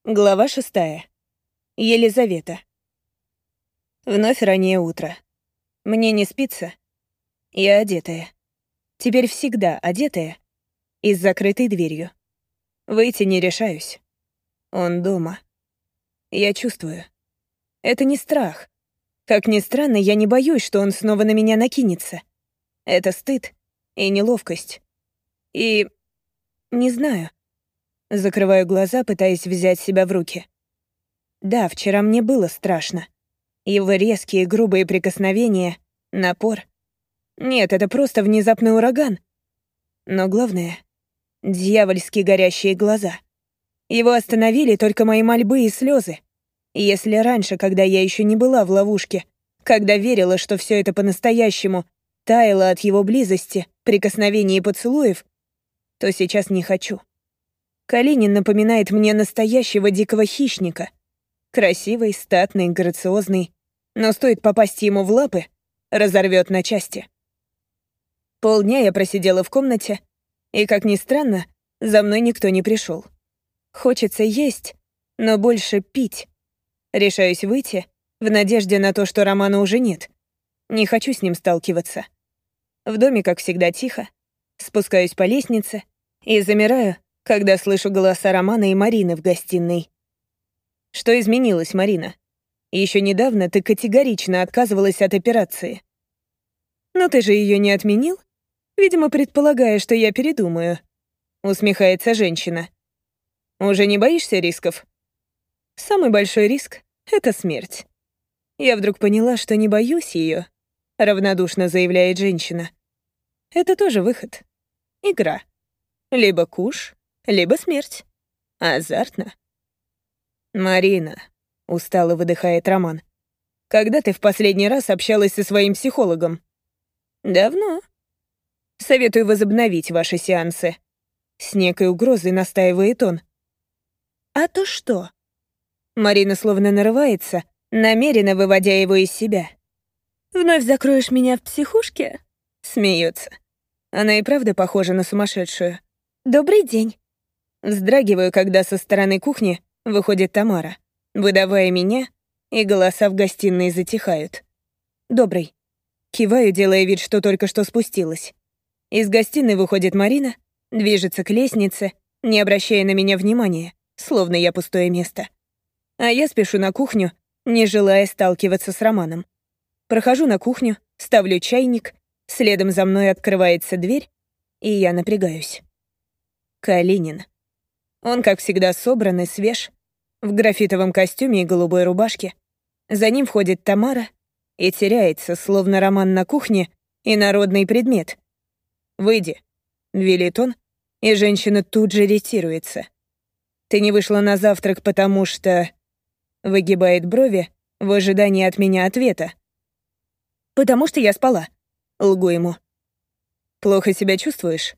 Глава 6. Елизавета. Вновь раннее утро. Мне не спится. Я одетая. Теперь всегда одетая и с закрытой дверью. Выйти не решаюсь. Он дома. Я чувствую. Это не страх. Как ни странно, я не боюсь, что он снова на меня накинется. Это стыд и неловкость. И... не знаю. Закрываю глаза, пытаясь взять себя в руки. Да, вчера мне было страшно. Его резкие грубые прикосновения, напор. Нет, это просто внезапный ураган. Но главное — дьявольски горящие глаза. Его остановили только мои мольбы и слезы. И если раньше, когда я еще не была в ловушке, когда верила, что все это по-настоящему, таяла от его близости, прикосновений и поцелуев, то сейчас не хочу. Калинин напоминает мне настоящего дикого хищника. Красивый, статный, грациозный. Но стоит попасть ему в лапы, разорвет на части. Полдня я просидела в комнате, и, как ни странно, за мной никто не пришел. Хочется есть, но больше пить. Решаюсь выйти, в надежде на то, что Романа уже нет. Не хочу с ним сталкиваться. В доме, как всегда, тихо. Спускаюсь по лестнице и замираю, когда слышу голоса Романа и Марины в гостиной. Что изменилось, Марина? Еще недавно ты категорично отказывалась от операции. Но ты же ее не отменил? Видимо, предполагая, что я передумаю. Усмехается женщина. Уже не боишься рисков? Самый большой риск — это смерть. Я вдруг поняла, что не боюсь ее, равнодушно заявляет женщина. Это тоже выход. Игра. Либо куш, либо смерть. Азартно. «Марина», — устало выдыхает Роман, «когда ты в последний раз общалась со своим психологом?» «Давно. Советую возобновить ваши сеансы». С некой угрозой настаивает он. «А то что?» Марина словно нарывается, намеренно выводя его из себя. «Вновь закроешь меня в психушке?» Смеется. Она и правда похожа на сумасшедшую. «Добрый день». Вздрагиваю, когда со стороны кухни выходит Тамара, выдавая меня, и голоса в гостиной затихают. «Добрый». Киваю, делая вид, что только что спустилась. Из гостиной выходит Марина, движется к лестнице, не обращая на меня внимания, словно я пустое место. А я спешу на кухню, не желая сталкиваться с Романом. Прохожу на кухню, ставлю чайник, следом за мной открывается дверь, и я напрягаюсь. Калинин. Он, как всегда, собран и свеж, в графитовом костюме и голубой рубашке. За ним входит Тамара и теряется, словно Роман на кухне, инородный предмет. «Выйди», — велит он, и женщина тут же ретируется. «Ты не вышла на завтрак, потому что...» Выгибает брови в ожидании от меня ответа. «Потому что я спала», — лгу ему. «Плохо себя чувствуешь?»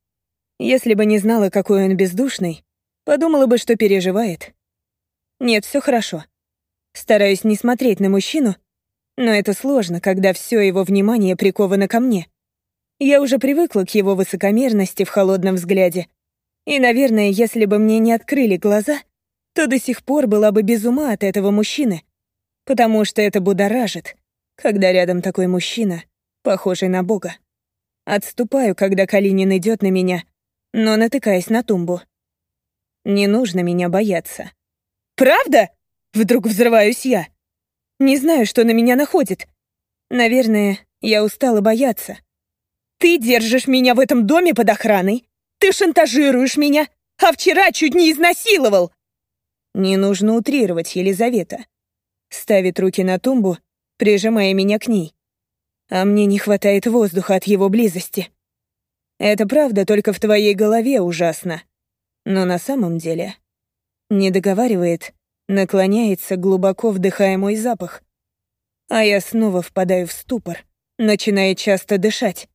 Если бы не знала, какой он бездушный, подумала бы, что переживает. Нет, все хорошо. Стараюсь не смотреть на мужчину, но это сложно, когда все его внимание приковано ко мне. Я уже привыкла к его высокомерности в холодном взгляде. И, наверное, если бы мне не открыли глаза, то до сих пор была бы без ума от этого мужчины, потому что это будоражит, когда рядом такой мужчина, похожий на Бога. Отступаю, когда Калинин идет на меня, но натыкаясь на тумбу. Не нужно меня бояться. «Правда?» — вдруг взрываюсь я. Не знаю, что на меня находит. Наверное, я устала бояться. «Ты держишь меня в этом доме под охраной, ты шантажируешь меня, а вчера чуть не изнасиловал!» «Не нужно утрировать, Елизавета». Ставит руки на тумбу, прижимая меня к ней. А мне не хватает воздуха от его близости. Это правда только в твоей голове ужасно. Но на самом деле... Не договаривает, наклоняется, глубоко вдыхая мой запах. А я снова впадаю в ступор, начиная часто дышать.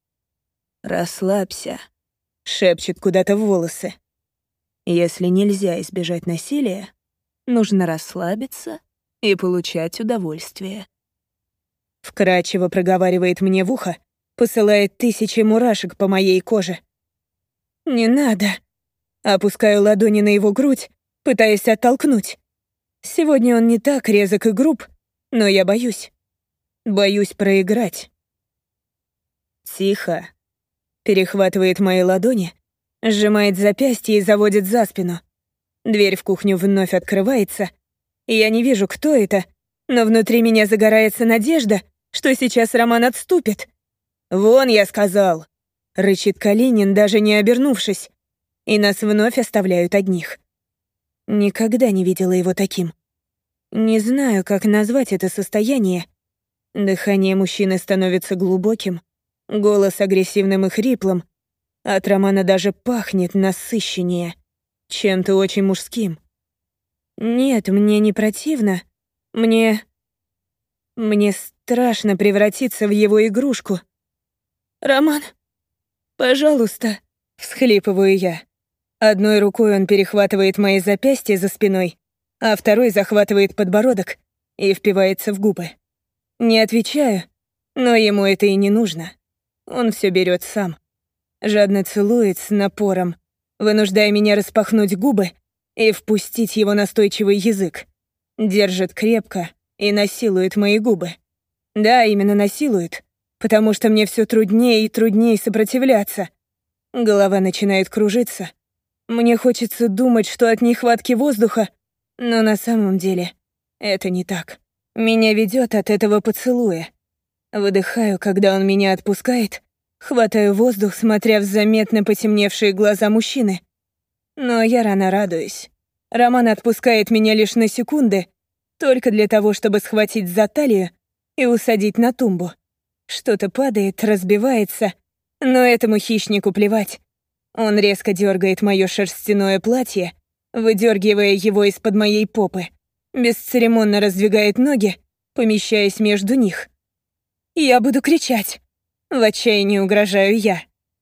«Расслабься», — шепчет куда-то в волосы. «Если нельзя избежать насилия, нужно расслабиться и получать удовольствие». Вкрадчиво проговаривает мне в ухо, посылает тысячи мурашек по моей коже. «Не надо». Опускаю ладони на его грудь, пытаясь оттолкнуть. Сегодня он не так резок и груб, но я боюсь. Боюсь проиграть. «Тихо», — перехватывает мои ладони, сжимает запястье и заводит за спину. Дверь в кухню вновь открывается, и я не вижу, кто это, но внутри меня загорается надежда, что сейчас Роман отступит. «Вон, я сказал!» — рычит Калинин, даже не обернувшись, и нас вновь оставляют одних. Никогда не видела его таким. Не знаю, как назвать это состояние. Дыхание мужчины становится глубоким, голос агрессивным и хриплым. От Романа даже пахнет насыщеннее, чем-то очень мужским. Нет, мне не противно. Мне страшно превратиться в его игрушку. «Роман, пожалуйста», — всхлипываю я. Одной рукой он перехватывает мои запястья за спиной, а второй захватывает подбородок и впивается в губы. Не отвечаю, но ему это и не нужно. Он все берет сам. Жадно целует с напором, вынуждая меня распахнуть губы и впустить его настойчивый язык. Держит крепко и насилует мои губы. Да, именно насилует, потому что мне все труднее и труднее сопротивляться. Голова начинает кружиться. Мне хочется думать, что от нехватки воздуха, но на самом деле это не так. Меня ведет от этого поцелуя. Выдыхаю, когда он меня отпускает, хватаю воздух, смотря в заметно потемневшие глаза мужчины. Но я рано радуюсь. Роман отпускает меня лишь на секунды, только для того, чтобы схватить за талию и усадить на тумбу. Что-то падает, разбивается, но этому хищнику плевать. Он резко дергает мое шерстяное платье, выдергивая его из-под моей попы, бесцеремонно раздвигает ноги, помещаясь между них. «Я буду кричать!» — в отчаянии угрожаю я.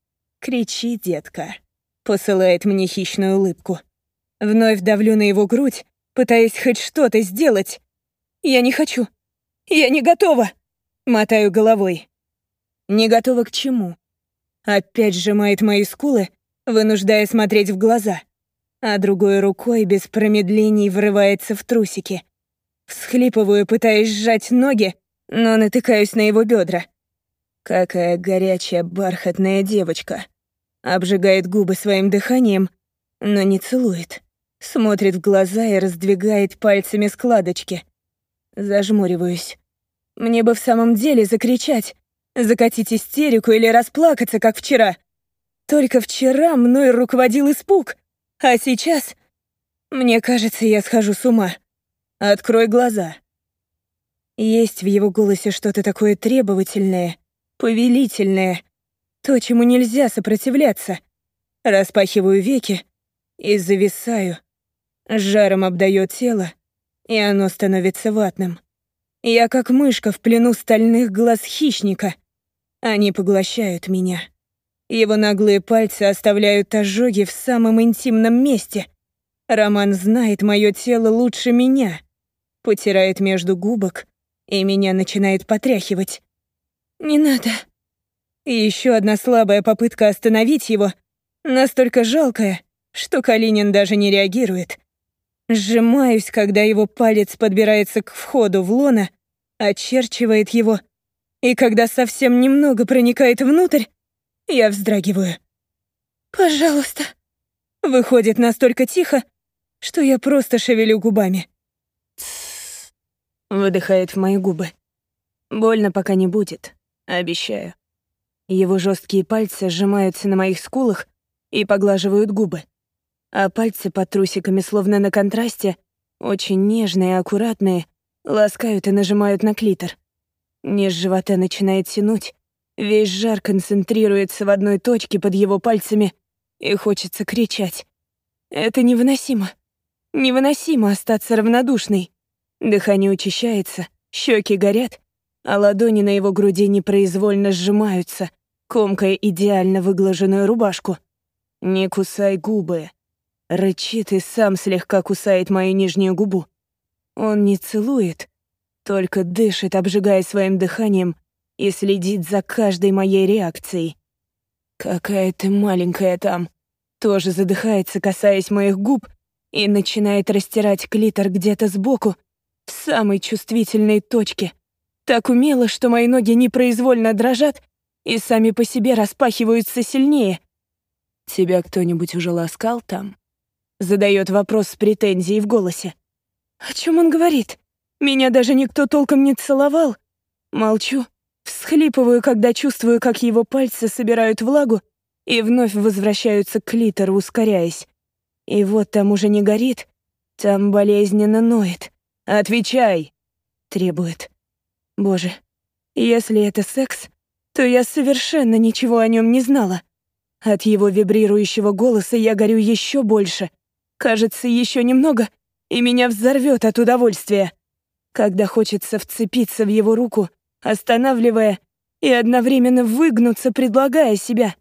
«Кричи, детка», — посылает мне хищную улыбку. Вновь давлю на его грудь, пытаясь хоть что-то сделать. «Я не хочу! Я не готова!» — мотаю головой. «Не готова к чему?» Опять сжимает мои скулы, вынуждая смотреть в глаза, а другой рукой без промедлений врывается в трусики. Всхлипываю, пытаясь сжать ноги, но натыкаюсь на его бедра. Какая горячая бархатная девочка. Обжигает губы своим дыханием, но не целует. Смотрит в глаза и раздвигает пальцами складочки. Зажмуриваюсь. Мне бы в самом деле закричать, закатить истерику или расплакаться, как вчера. Только вчера мной руководил испуг, а сейчас... Мне кажется, я схожу с ума. Открой глаза. Есть в его голосе что-то такое требовательное, повелительное, то, чему нельзя сопротивляться. Распахиваю веки и зависаю. Жаром обдает тело, и оно становится ватным. Я как мышка в плену стальных глаз хищника. Они поглощают меня. Его наглые пальцы оставляют ожоги в самом интимном месте. Роман знает мое тело лучше меня. Потирает между губок, и меня начинает потряхивать. «Не надо». И еще одна слабая попытка остановить его, настолько жалкая, что Калинин даже не реагирует. Сжимаюсь, когда его палец подбирается к входу в лоно, очерчивает его, и когда совсем немного проникает внутрь, я вздрагиваю. «Пожалуйста». Выходит настолько тихо, что я просто шевелю губами. «Тссс», — выдыхает в мои губы. «Больно пока не будет, обещаю». Его жесткие пальцы сжимаются на моих скулах и поглаживают губы, а пальцы под трусиками, словно на контрасте, очень нежные и аккуратные, ласкают и нажимают на клитор. Низ живота начинает тянуть, весь жар концентрируется в одной точке под его пальцами, и хочется кричать. Это невыносимо. Невыносимо остаться равнодушной. Дыхание учащается, щеки горят, а ладони на его груди непроизвольно сжимаются, комкая идеально выглаженную рубашку. «Не кусай губы», — рычит и сам слегка кусает мою нижнюю губу. Он не целует, только дышит, обжигая своим дыханием, и следит за каждой моей реакцией. «Какая ты маленькая там», тоже задыхается, касаясь моих губ, и начинает растирать клитор где-то сбоку, в самой чувствительной точке. Так умело, что мои ноги непроизвольно дрожат и сами по себе распахиваются сильнее. «Тебя кто-нибудь уже ласкал там?» Задает вопрос с претензией в голосе. О чем он говорит? Меня даже никто толком не целовал. Молчу, всхлипываю, когда чувствую, как его пальцы собирают влагу и вновь возвращаются к клитору, ускоряясь. И вот там уже не горит, там болезненно ноет. «Отвечай!» — требует. Боже, если это секс, то я совершенно ничего о нем не знала. От его вибрирующего голоса я горю еще больше. Кажется, еще немного, и меня взорвет от удовольствия. Когда хочется вцепиться в его руку, останавливая и одновременно выгнуться, предлагая себя.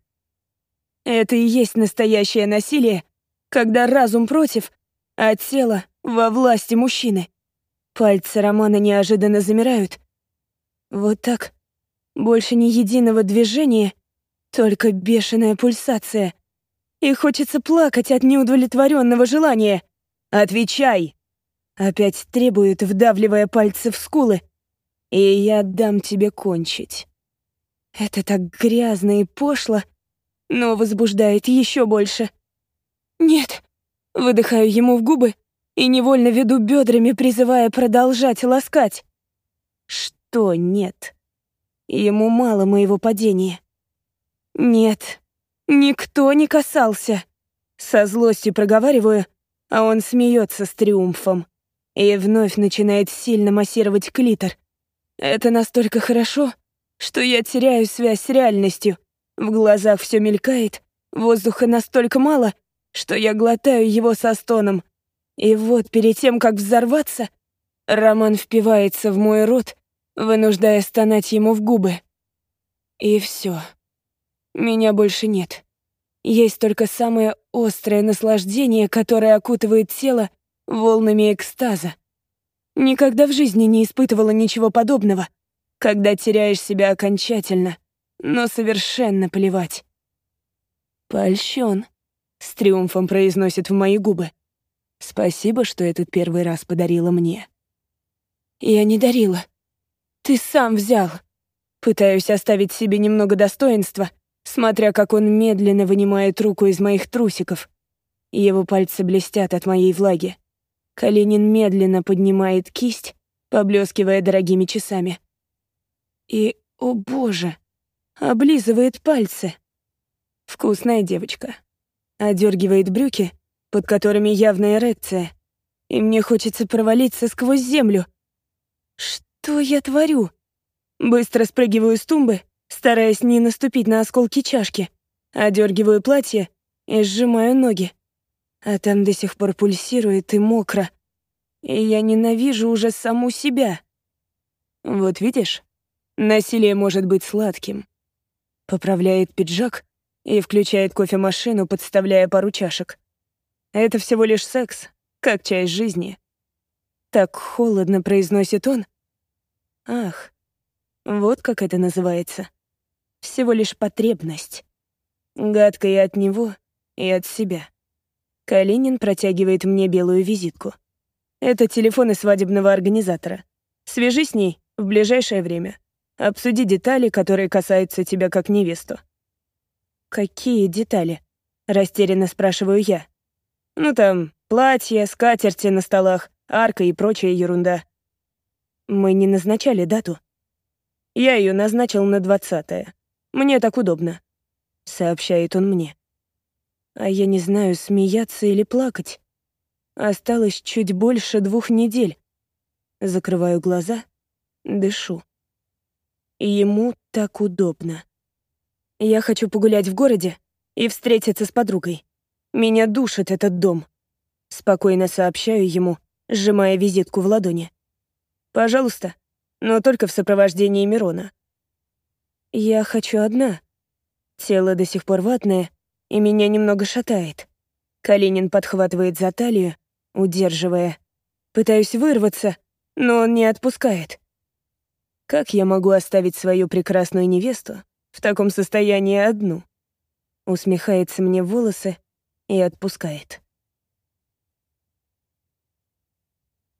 Это и есть настоящее насилие, когда разум против, а тело во власти мужчины. Пальцы Романа неожиданно замирают. Вот так. Больше ни единого движения, только бешеная пульсация. И хочется плакать от неудовлетворенного желания. «Отвечай!» Опять требует, вдавливая пальцы в скулы. «И я дам тебе кончить». Это так грязно и пошло, но возбуждает еще больше. «Нет!» Выдыхаю ему в губы и невольно веду бедрами, призывая продолжать ласкать. Что нет? Ему мало моего падения. Нет, никто не касался. Со злостью проговариваю, а он смеется с триумфом. И вновь начинает сильно массировать клитор. Это настолько хорошо, что я теряю связь с реальностью. В глазах все мелькает, воздуха настолько мало, что я глотаю его со стоном. И вот перед тем, как взорваться, Роман впивается в мой рот, вынуждая стонать ему в губы. И все. Меня больше нет. Есть только самое острое наслаждение, которое окутывает тело волнами экстаза. Никогда в жизни не испытывала ничего подобного, когда теряешь себя окончательно, но совершенно плевать. «Польщен», — с триумфом произносит в мои губы. «Спасибо, что этот первый раз подарила мне». «Я не дарила. Ты сам взял». Пытаюсь оставить себе немного достоинства, смотря как он медленно вынимает руку из моих трусиков. Его пальцы блестят от моей влаги. Калинин медленно поднимает кисть, поблескивая дорогими часами. И, о боже, облизывает пальцы. Вкусная девочка. Одергивает брюки, под которыми явная эрекция, и мне хочется провалиться сквозь землю. Что я творю? Быстро спрыгиваю с тумбы, стараясь не наступить на осколки чашки, одергиваю платье и сжимаю ноги. А там до сих пор пульсирует и мокро. И я ненавижу уже саму себя. Вот видишь, насилие может быть сладким. Поправляет пиджак и включает кофемашину, подставляя пару чашек. Это всего лишь секс, как часть жизни. Так холодно произносит он. Ах, вот как это называется. Всего лишь потребность. Гадко и от него, и от себя. Калинин протягивает мне белую визитку. Это телефон из свадебного организатора. Свяжись с ней в ближайшее время. Обсуди детали, которые касаются тебя как невесту. «Какие детали?» — растерянно спрашиваю я. «Ну там, платья, скатерти на столах, арка и прочая ерунда». Мы не назначали дату. Я ее назначил на 20-е. Мне так удобно, сообщает он мне. А я не знаю, смеяться или плакать. Осталось чуть больше 2 недель. Закрываю глаза, дышу. Ему так удобно. Я хочу погулять в городе и встретиться с подругой. Меня душит этот дом. Спокойно сообщаю ему, сжимая визитку в ладони. Пожалуйста, но только в сопровождении Мирона. Я хочу одна. Тело до сих пор ватное, и меня немного шатает. Калинин подхватывает за талию, удерживая. Пытаюсь вырваться, но он не отпускает. Как я могу оставить свою прекрасную невесту в таком состоянии одну? Усмехается мне в волосы и отпускает.